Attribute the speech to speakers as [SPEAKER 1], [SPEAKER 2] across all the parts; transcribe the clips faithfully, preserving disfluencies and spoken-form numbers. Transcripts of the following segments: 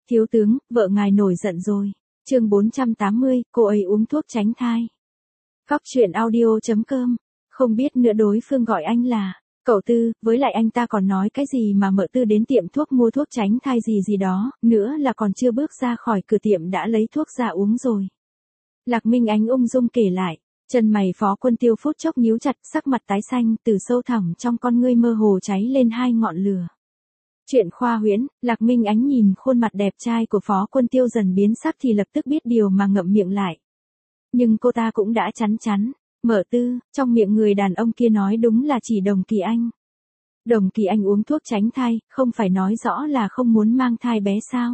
[SPEAKER 1] Thiếu tướng, vợ ngài nổi giận rồi. Chương bốn trăm tám mươi, cô ấy uống thuốc tránh thai. Góc truyện audio chấm com. Không biết nữa đối phương gọi anh là cậu Tư, với lại anh ta còn nói cái gì mà mợ Tư đến tiệm thuốc mua thuốc tránh thai gì gì đó, nữa là còn chưa bước ra khỏi cửa tiệm đã lấy thuốc ra uống rồi. Lạc Minh Ánh ung dung kể lại, chân mày Phó Quân Tiêu phút chốc nhíu chặt, sắc mặt tái xanh, từ sâu thẳm trong con ngươi mơ hồ cháy lên hai ngọn lửa. Chuyện khoa huyễn, Lạc Minh Ánh nhìn khuôn mặt đẹp trai của Phó Quân Tiêu dần biến sắc thì lập tức biết điều mà ngậm miệng lại. Nhưng cô ta cũng đã chắn chắn, mợ Tư, trong miệng người đàn ông kia nói đúng là chỉ Đồng Kỳ Anh. Đồng Kỳ Anh uống thuốc tránh thai, không phải nói rõ là không muốn mang thai bé sao?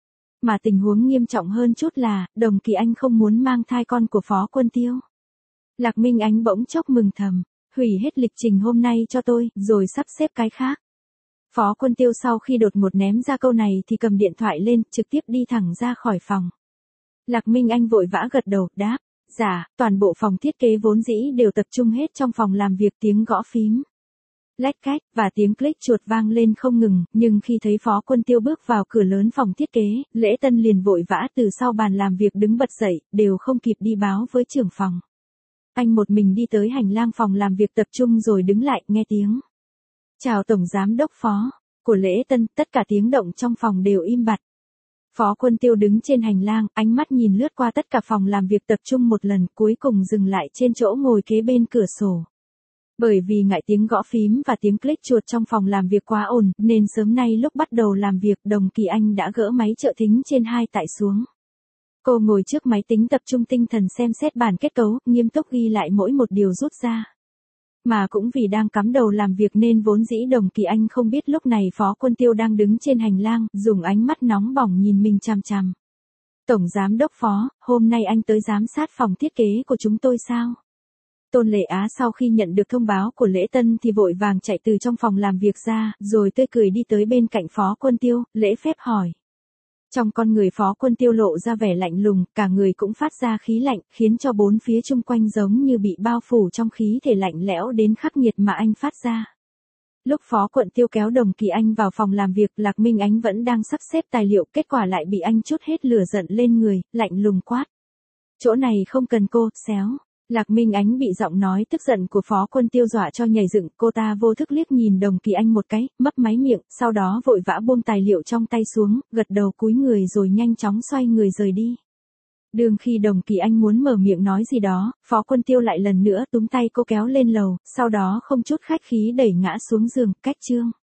[SPEAKER 1] Mà tình huống nghiêm trọng hơn chút là, Đồng Kỳ Anh không muốn mang thai con của Phó Quân Tiêu. Lạc Minh Ánh bỗng chốc mừng thầm, hủy hết lịch trình hôm nay cho tôi, rồi sắp xếp cái khác. Phó Quân Tiêu sau khi đột ngột ném ra câu này thì cầm điện thoại lên, trực tiếp đi thẳng ra khỏi phòng. Lạc Minh Anh vội vã gật đầu, đáp, dạ, toàn bộ phòng thiết kế vốn dĩ đều tập trung hết trong phòng làm việc, tiếng gõ phím, lách cách, và tiếng click chuột vang lên không ngừng, nhưng khi thấy Phó Quân Tiêu bước vào cửa lớn phòng thiết kế, Lễ Tân liền vội vã từ sau bàn làm việc đứng bật dậy, đều không kịp đi báo với trưởng phòng. Anh một mình đi tới hành lang phòng làm việc tập trung rồi đứng lại, nghe tiếng chào Tổng Giám đốc Phó của Lễ Tân, tất cả tiếng động trong phòng đều im bặt. Phó Quân Tiêu đứng trên hành lang, ánh mắt nhìn lướt qua tất cả phòng làm việc tập trung một lần, cuối cùng dừng lại trên chỗ ngồi kế bên cửa sổ. Bởi vì ngại tiếng gõ phím và tiếng click chuột trong phòng làm việc quá ồn, nên sớm nay lúc bắt đầu làm việc, Đồng Kỳ Anh đã gỡ máy trợ thính trên hai tải xuống. Cô ngồi trước máy tính tập trung tinh thần xem xét bản kết cấu, nghiêm túc ghi lại mỗi một điều rút ra. Mà cũng vì đang cắm đầu làm việc nên vốn dĩ Đồng Kỳ Anh không biết lúc này Phó Quân Tiêu đang đứng trên hành lang, dùng ánh mắt nóng bỏng nhìn mình chằm chằm. Tổng Giám đốc Phó, hôm nay anh tới giám sát phòng thiết kế của chúng tôi sao? Tôn Lệ Á sau khi nhận được thông báo của Lễ Tân thì vội vàng chạy từ trong phòng làm việc ra, rồi tươi cười đi tới bên cạnh Phó Quân Tiêu, lễ phép hỏi. Trong con người Phó Quân Tiêu lộ ra vẻ lạnh lùng, cả người cũng phát ra khí lạnh, khiến cho bốn phía chung quanh giống như bị bao phủ trong khí thể lạnh lẽo đến khắc nghiệt mà anh phát ra. Lúc Phó Quân Tiêu kéo Đồng Kỳ Anh vào phòng làm việc, Lạc Minh Ánh vẫn đang sắp xếp tài liệu, kết quả lại bị anh trút hết lửa giận lên người, lạnh lùng quát. Chỗ này không cần cô, xéo. Lạc Minh Ánh bị giọng nói tức giận của Phó Quân Tiêu dọa cho nhảy dựng, cô ta vô thức liếc nhìn Đồng Kỳ Anh một cái, mấp máy miệng, sau đó vội vã buông tài liệu trong tay xuống, gật đầu cúi người rồi nhanh chóng xoay người rời đi. Đương khi Đồng Kỳ Anh muốn mở miệng nói gì đó, Phó Quân Tiêu lại lần nữa túm tay cô kéo lên lầu, sau đó không chút khách khí đẩy ngã xuống giường, cách chương.